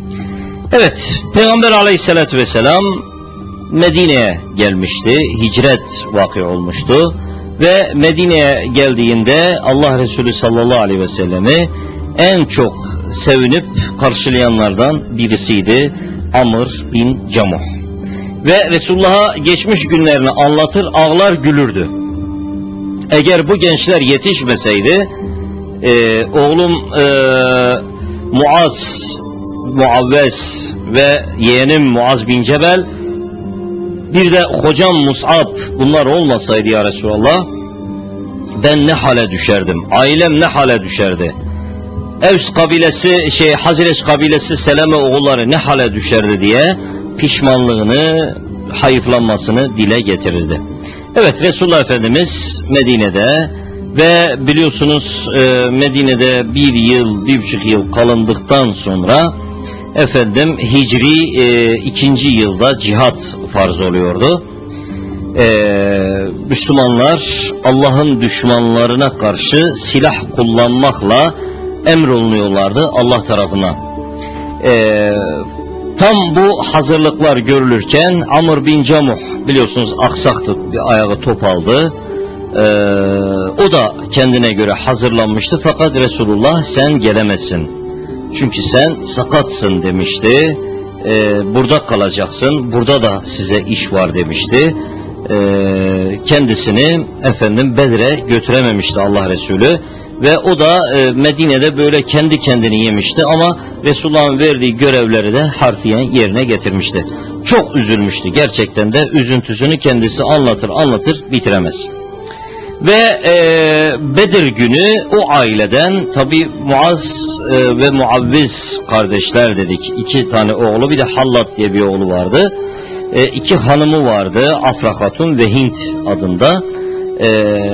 Evet, Peygamber aleyhissalatü vesselam Medine'ye gelmişti. Hicret vakı olmuştu. Ve Medine'ye geldiğinde Allah Resulü sallallahu aleyhi ve sellemi en çok sevinip karşılayanlardan birisiydi Amr bin Camuh. Ve Resulullah'a geçmiş günlerini anlatır, ağlar gülürdü. Eğer bu gençler yetişmeseydi, e, oğlum e, Muaz, Muavves ve yeğenim Muaz bin Cebel, bir de hocam Mus'ab, bunlar olmasaydı ya Resulallah, ben ne hale düşerdim, ailem ne hale düşerdi, Evs kabilesi, şey Hazreç kabilesi Seleme oğulları ne hale düşerdi diye pişmanlığını, hayıflanmasını dile getirirdi. Evet, Resulullah Efendimiz Medine'de ve biliyorsunuz e, Medine'de bir yıl, bir buçuk yıl kalındıktan sonra efendim Hicri e, ikinci yılda cihat farz oluyordu. E, Müslümanlar Allah'ın düşmanlarına karşı silah kullanmakla emrolunuyorlardı Allah tarafından. E, tam bu hazırlıklar görülürken Amr bin Camuh, biliyorsunuz aksaktı, bir ayağı top aldı. Ee, o da kendine göre hazırlanmıştı, fakat Resulullah sen gelemezsin. Çünkü sen sakatsın demişti. Ee, burada kalacaksın, burada da size iş var demişti. Ee, kendisini efendim Bedir'e götürememişti Allah Resulü. Ve o da e, Medine'de böyle kendi kendini yemişti ama Resulullah'ın verdiği görevleri de harfiyen yerine getirmişti. Çok üzülmüştü, gerçekten de üzüntüsünü kendisi anlatır anlatır bitiremez. Ve e, Bedir günü o aileden, tabi Muaz e, ve Muavviz kardeşler dedik, iki tane oğlu, bir de Hallat diye bir oğlu vardı. E, iki hanımı vardı, Afra Hatun ve Hint adında. E,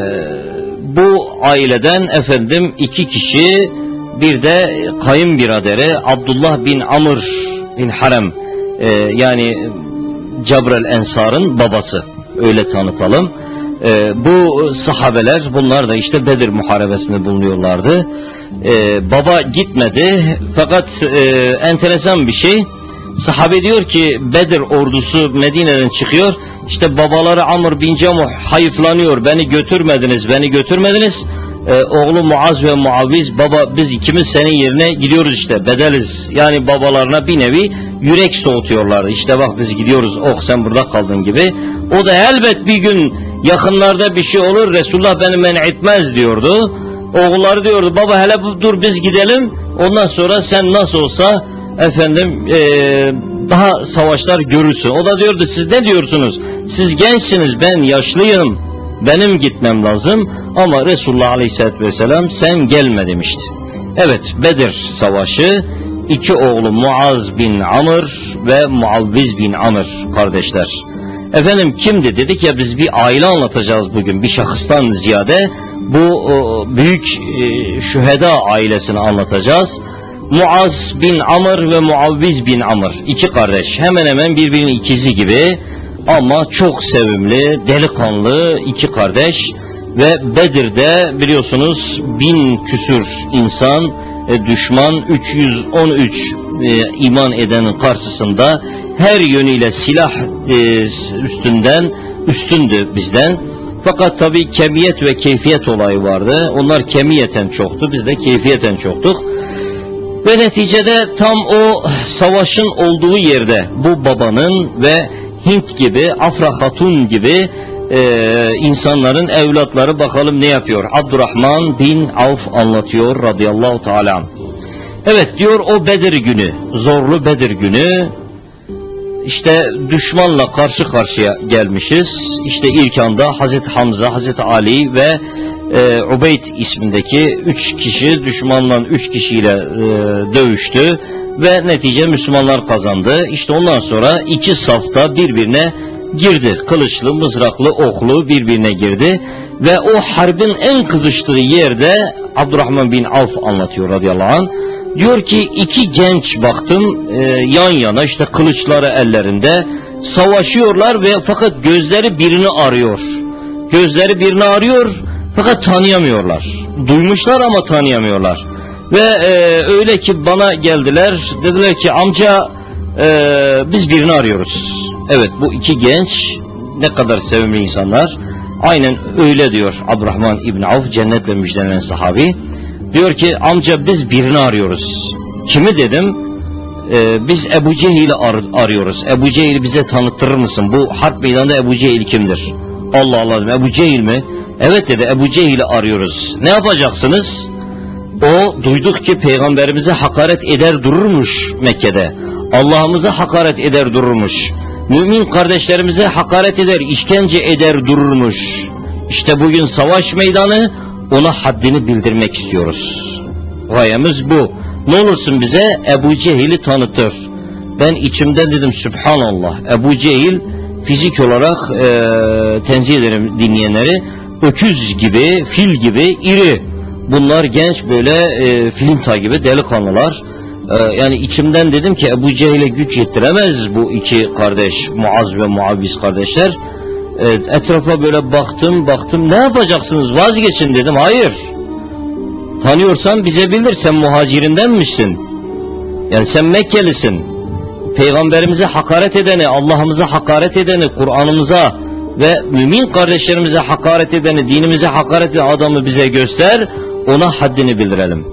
bu aileden efendim iki kişi, bir de kayınbiraderi Abdullah bin Amr bin Harem, e, yani Cabrel Ensar'ın babası, öyle tanıtalım. Ee, bu sahabeler, bunlar da işte Bedir muharebesinde bulunuyorlardı. Ee, baba gitmedi, fakat e, enteresan bir şey, sahabe diyor ki Bedir ordusu Medine'den çıkıyor, işte babaları Amr bin Camuh hayıflanıyor, beni götürmediniz, beni götürmediniz. Ee, oğlu Muaz ve Muaviz, baba biz ikimiz senin yerine gidiyoruz işte, bedeliz. Yani babalarına bir nevi yürek soğutuyorlardı. İşte bak biz gidiyoruz, oh sen burada kaldın gibi. O da elbet bir gün yakınlarda bir şey olur, Resulullah beni men etmez diyordu. Oğulları diyordu, baba hele dur biz gidelim, ondan sonra sen nasıl olsa efendim ee, daha savaşlar görürsün. O da diyordu, siz ne diyorsunuz? Siz gençsiniz, ben yaşlıyım, benim gitmem lazım. Ama Resulullah Aleyhisselatü Vesselam sen gelme demişti. Evet, Bedir Savaşı, iki oğlu Muaz bin Amr ve Muavviz bin Amr kardeşler. Efendim kimdi? Dedik ya biz bir aile anlatacağız bugün, bir şahıstan ziyade bu o, büyük e, şüheda ailesini anlatacağız. Muaz bin Amr ve Muavviz bin Amr, iki kardeş, hemen hemen birbirinin ikizi gibi ama çok sevimli, delikanlı iki kardeş. Ve Bedir'de biliyorsunuz bin küsür insan, e, düşman üç yüz on üç e, iman edenin karşısında her yönüyle silah e, üstünden üstündü bizden. Fakat tabi kemiyet ve keyfiyet olayı vardı. Onlar kemiyeten çoktu, biz de keyfiyeten çoktuk. Ve neticede tam o savaşın olduğu yerde bu babanın ve Hint gibi, Afra Hatun gibi Ee, insanların evlatları bakalım ne yapıyor? Abdurrahman bin Avf anlatıyor radıyallahu teala. Evet diyor, o Bedir günü, zorlu Bedir günü, işte düşmanla karşı karşıya gelmişiz. İşte ilk anda Hazreti Hamza, Hazreti Ali ve e, Ubeyd ismindeki üç kişi düşmanla üç kişiyle e, dövüştü ve netice Müslümanlar kazandı. İşte ondan sonra iki safta birbirine girdi. Kılıçlı, mızraklı, oklu birbirine girdi. Ve o harbin en kızıştığı yerde Abdurrahman bin Avf anlatıyor radıyallahu anh. Diyor ki iki genç baktım e, yan yana, işte kılıçları ellerinde savaşıyorlar ve fakat gözleri birini arıyor. Gözleri birini arıyor fakat tanıyamıyorlar. Duymuşlar ama tanıyamıyorlar. Ve e, öyle ki bana geldiler, dediler ki amca e, biz birini arıyoruz. Evet, bu iki genç ne kadar sevimli insanlar. Aynen öyle diyor Abdurrahman İbni Avf, cennetle müjdelenen sahabi. Diyor ki amca biz birini arıyoruz. Kimi dedim? Ee, biz Ebu Cehil'i ar arıyoruz. Ebu Cehil'i bize tanıttırır mısın? Bu harp meydanında Ebu Cehil kimdir? Allah Allah dedim, Ebu Cehil mi? Evet dedi, Ebu Cehil'i arıyoruz. Ne yapacaksınız? O duyduk ki peygamberimize hakaret eder dururmuş Mekke'de. Allah'ımıza hakaret eder dururmuş. Mümin kardeşlerimize hakaret eder, işkence eder dururmuş. İşte bugün savaş meydanı, ona haddini bildirmek istiyoruz. Gayemiz bu. Ne olursun bize Ebu Cehil'i tanıtır. Ben içimden dedim Sübhanallah. Ebu Cehil fizik olarak e, tenzih ederim dinleyenleri, öküz gibi, fil gibi iri. Bunlar genç böyle e, filinta gibi delikanlılar. E, yani içimden dedim ki Ebu Cehil'e güç yettiremez bu iki kardeş, Muaz ve Muaviz kardeşler. E, etrafa böyle baktım baktım, ne yapacaksınız, vazgeçin dedim. Hayır. Tanıyorsan bize bildir, sen muhacirindenmişsin. Yani sen Mekkelisin. Peygamberimize hakaret edeni, Allah'ımıza hakaret edeni, Kur'an'ımıza ve mümin kardeşlerimize hakaret edeni, dinimize hakaret eden adamı bize göster, ona haddini bildirelim.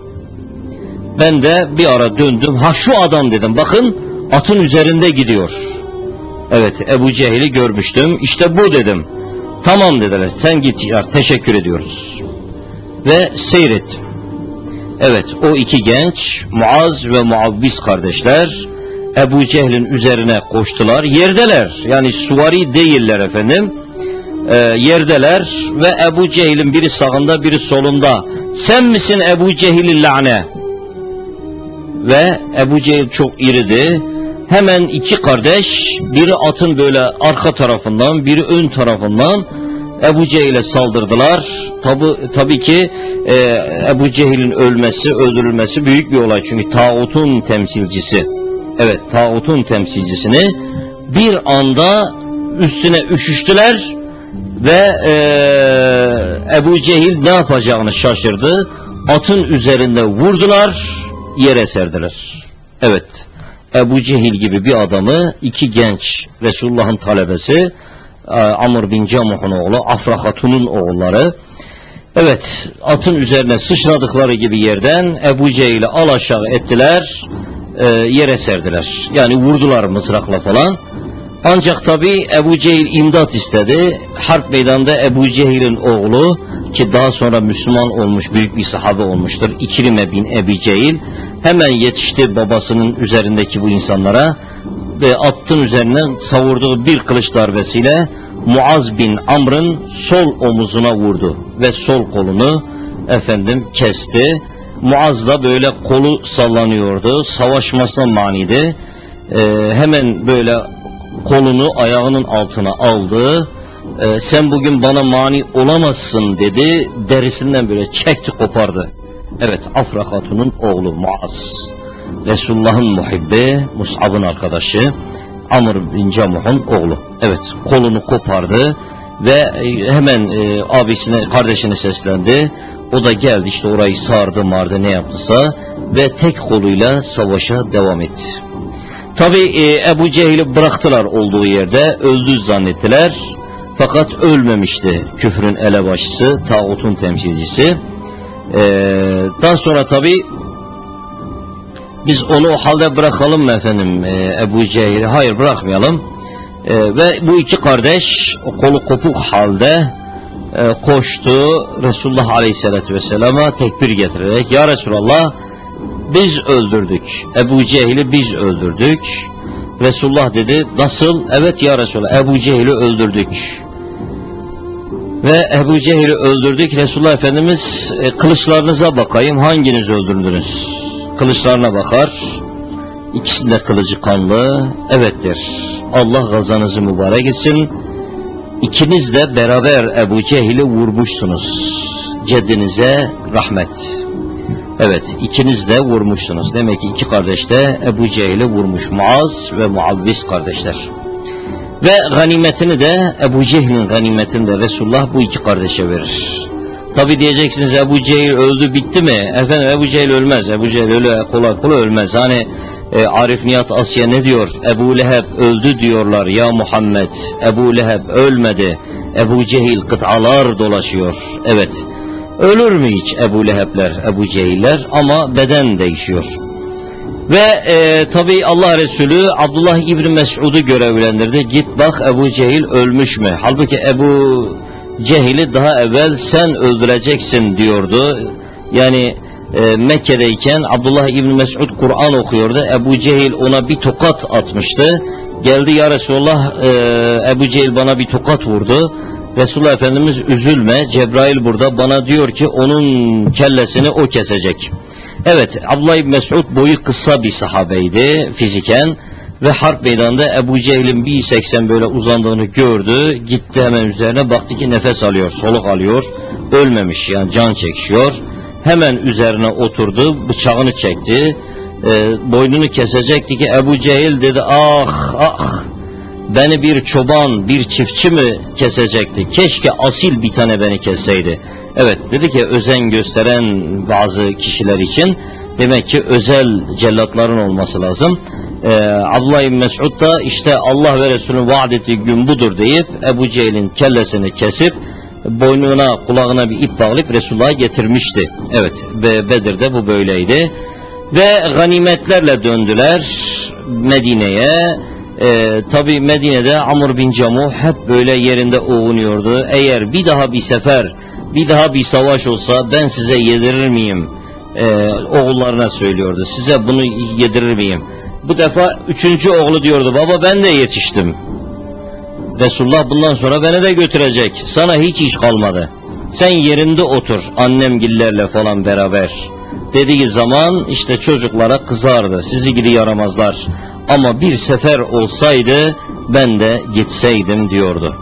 Ben de bir ara döndüm, ha şu adam dedim, bakın atın üzerinde gidiyor. Evet, Ebu Cehil'i görmüştüm, işte bu dedim. Tamam dediler, sen git ya, teşekkür ediyoruz. Ve seyrettim. Evet, o iki genç, Muaz ve Muavviz kardeşler, Ebu Cehil'in üzerine koştular, yerdeler, yani suvari değiller efendim, e, yerdeler ve Ebu Cehil'in biri sağında biri solunda. Sen misin Ebu Cehil'in lane? Ve Ebu Cehil çok iridi. Hemen iki kardeş, biri atın böyle arka tarafından, biri ön tarafından Ebu Cehil'e saldırdılar. Tabi, tabii ki e, Ebu Cehil'in ölmesi, öldürülmesi büyük bir olay. Çünkü tağutun temsilcisi, evet tağutun temsilcisini bir anda üstüne üşüştüler ve e, Ebu Cehil ne yapacağını şaşırdı. Atın üzerinde vurdular, yere serdiler. Evet, Ebu Cehil gibi bir adamı iki genç Resulullah'ın talebesi, Amr bin Camuh'un oğlu, Afra Hatun'un oğulları, Evet, atın üzerine sıçradıkları gibi yerden Ebu Cehil'i alaşağı ettiler, e, yere serdiler. Yani vurdular mızrakla falan. Ancak tabi Ebu Cehil imdat istedi. Harp meydanında Ebu Cehil'in oğlu, ki daha sonra Müslüman olmuş, büyük bir sahabe olmuştur, İkrime bin Ebi Cehil, hemen yetişti babasının üzerindeki bu insanlara ve attın üzerinden savurduğu bir kılıç darbesiyle Muaz bin Amr'ın sol omuzuna vurdu ve sol kolunu efendim kesti. Muaz da böyle kolu sallanıyordu, savaşmasına maniydi. Ee, hemen böyle kolunu ayağının altına aldı. Ee, sen bugün bana mani olamazsın dedi. Derisinden böyle çekti, kopardı. Evet, Afra Hatun'un oğlu Muaz. Resulullah'ın muhibbi, Mus'ab'ın arkadaşı, Amr bin Camuh'un oğlu. Evet, kolunu kopardı ve hemen e, abisine, kardeşine seslendi. O da geldi, işte orayı sardı mardı, ne yaptısa ve tek koluyla savaşa devam etti. Tabi e, Ebu Cehil'i bıraktılar olduğu yerde, öldü zannettiler. Fakat ölmemişti küfrün elebaşısı, tağutun temsilcisi. E, daha sonra tabi biz onu o halde bırakalım mı efendim e, Ebu Cehil'i? Hayır, bırakmayalım. E, ve bu iki kardeş o kolu kopuk halde e, koştu Resulullah Aleyhisselatü Vesselam'a tekbir getirerek, ya Resulallah, biz öldürdük, Ebu Cehil'i biz öldürdük. Resulullah dedi, nasıl? Evet ya Resulallah, Ebu Cehil'i öldürdük. Ve Ebu Cehil'i öldürdük. Resulullah Efendimiz, e, kılıçlarınıza bakayım, hanginiz öldürdünüz? Kılıçlarına bakar, ikisinde kılıcı kanlı, evettir. Allah gazanızı mübarek etsin. İkiniz de beraber Ebu Cehil'i vurmuşsunuz. Ceddinize rahmet. Evet, ikiniz de vurmuşsunuz. Demek ki iki kardeş de Ebu Cehil'i vurmuş, Muaz ve Muavviz kardeşler. Ve ganimetini de, Ebu Cehil'in ganimetini de Resulullah bu iki kardeşe verir. Tabi diyeceksiniz, Ebu Cehil öldü, bitti mi? Efendim, Ebu Cehil ölmez. Ebu Cehil öyle kolay kolay ölmez. Hani e, Arif Nihat Asya ne diyor? Ebu Leheb öldü diyorlar ya Muhammed. Ebu Leheb ölmedi. Ebu Cehil kıtalar dolaşıyor. Evet. Ölür mü hiç Ebu Leheb'ler, Ebu Cehiller? Ama beden değişiyor. Ve e, tabi Allah Resulü Abdullah İbni Mes'ud'u görevlendirdi. Git bak Ebu Cehil ölmüş mü? Halbuki Ebu Cehil'i daha evvel sen öldüreceksin diyordu. Yani e, Mekke'deyken Abdullah İbni Mes'ud Kur'an okuyordu. Ebu Cehil ona bir tokat atmıştı. Geldi, ya Resulullah, e, Ebu Cehil bana bir tokat vurdu. Resulullah Efendimiz, üzülme, Cebrail burada, bana diyor ki onun kellesini o kesecek. Evet, Abdullah İbni Mes'ud boyu kısa bir sahabeydi fiziken ve harp meydanında Ebu Cehil'in bir seksen böyle uzandığını gördü. Gitti hemen üzerine, baktı ki nefes alıyor, soluk alıyor, ölmemiş, yani can çekişiyor. Hemen üzerine oturdu, bıçağını çekti, e, boynunu kesecekti ki Ebu Cehil dedi, ah ah, beni bir çoban, bir çiftçi mi kesecekti? Keşke asil bir tane beni kesseydi. Evet, dedi ki özen gösteren bazı kişiler için demek ki özel cellatların olması lazım. Ee, Abdullah İbni Mes'ud da işte Allah ve Resulü'nün vaad ettiği gün budur deyip Ebu Cehil'in kellesini kesip boynuna, kulağına bir ip bağlayıp Resulullah'a getirmişti. Evet, ve Bedir'de bu böyleydi. Ve ganimetlerle döndüler Medine'ye. Ee, tabi Medine'de Amr bin Camuh hep böyle yerinde ovunuyordu. Eğer bir daha bir sefer, bir daha bir savaş olsa ben size yedirir miyim? Ee, oğullarına söylüyordu. Size bunu yedirir miyim? Bu defa üçüncü oğlu diyordu, baba ben de yetiştim. Resulullah bundan sonra beni de götürecek. Sana hiç iş kalmadı. Sen yerinde otur annemgillerle falan beraber. Dediği zaman işte çocuklara kızardı. Sizi gidi yaramazlar. Ama bir sefer olsaydı ben de gitseydim diyordu.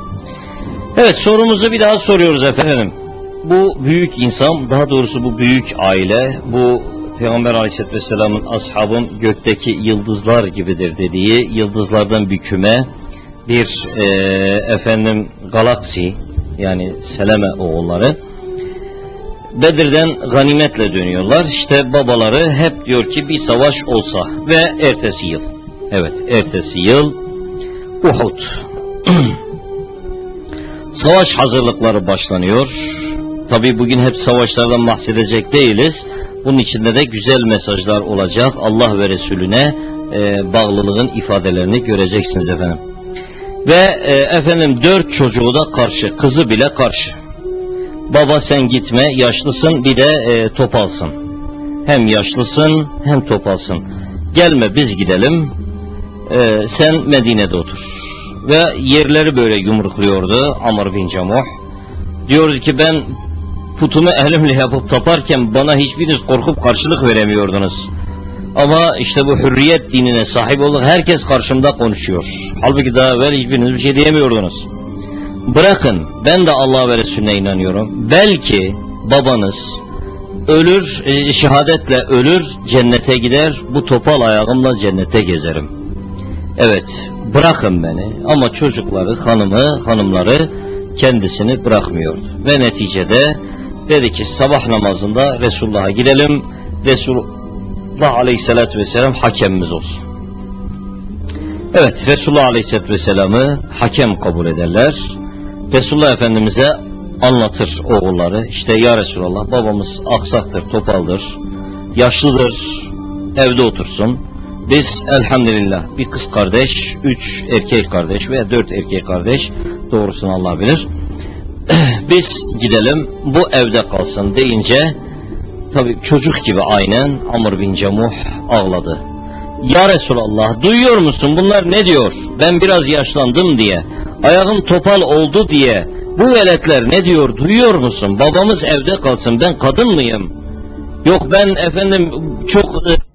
Evet, sorumuzu bir daha soruyoruz efendim. Bu büyük insan, daha doğrusu bu büyük aile, bu Peygamber Aleyhisselatü Vesselam'ın ashabın gökteki yıldızlar gibidir dediği, yıldızlardan bir küme, bir e, efendim galaksi, yani Seleme oğulları, Bedir'den ganimetle dönüyorlar. İşte babaları hep diyor ki bir savaş olsa ve ertesi yıl, evet ertesi yıl Uhud. Savaş hazırlıkları başlanıyor. Tabii bugün hep savaşlardan bahsedecek değiliz. Bunun içinde de güzel mesajlar olacak. Allah ve Resulüne e, bağlılığın ifadelerini göreceksiniz efendim. Ve e, efendim dört çocuğu da karşı, kızı bile karşı. Baba sen gitme, yaşlısın, bir de e, topalsın. Hem yaşlısın hem topalsın. Gelme biz gidelim, e, sen Medine'de otur. Ve yerleri böyle yumrukluyordu Amr bin Cemuh. Diyordu ki ben putumu elimle yapıp taparken bana hiçbiriniz korkup karşılık veremiyordunuz. Ama işte bu hürriyet dinine sahip olduk, herkes karşımda konuşuyor. Halbuki daha evvel hiçbiriniz bir şey diyemiyordunuz. Bırakın, ben de Allah ve Resulüne inanıyorum. Belki babanız ölür, e, şehadetle ölür, cennete gider, bu topal ayağımla cennete gezerim. Evet, bırakın beni. Ama çocukları, hanımı, hanımları kendisini bırakmıyordu. Ve neticede dedi ki sabah namazında Resulullah'a gidelim, Resulullah Aleyhisselatü Vesselam hakemimiz olsun. Evet, Resulullah Aleyhisselatü Vesselam'ı hakem kabul ederler. Resulullah Efendimiz'e anlatır oğulları. İşte ya Resulallah, babamız aksaktır, topaldır, yaşlıdır, evde otursun. Biz elhamdülillah bir kız kardeş, üç erkek kardeş veya dört erkek kardeş, doğrusunu Allah bilir. Biz gidelim, bu evde kalsın deyince, tabi çocuk gibi aynen Amr bin Cemuh ağladı. Ya Resulallah, duyuyor musun bunlar ne diyor? Ben biraz yaşlandım diye, ayağım topal oldu diye, bu veletler ne diyor duyuyor musun? Babamız evde kalsın, ben kadın mıyım? Yok ben efendim çok...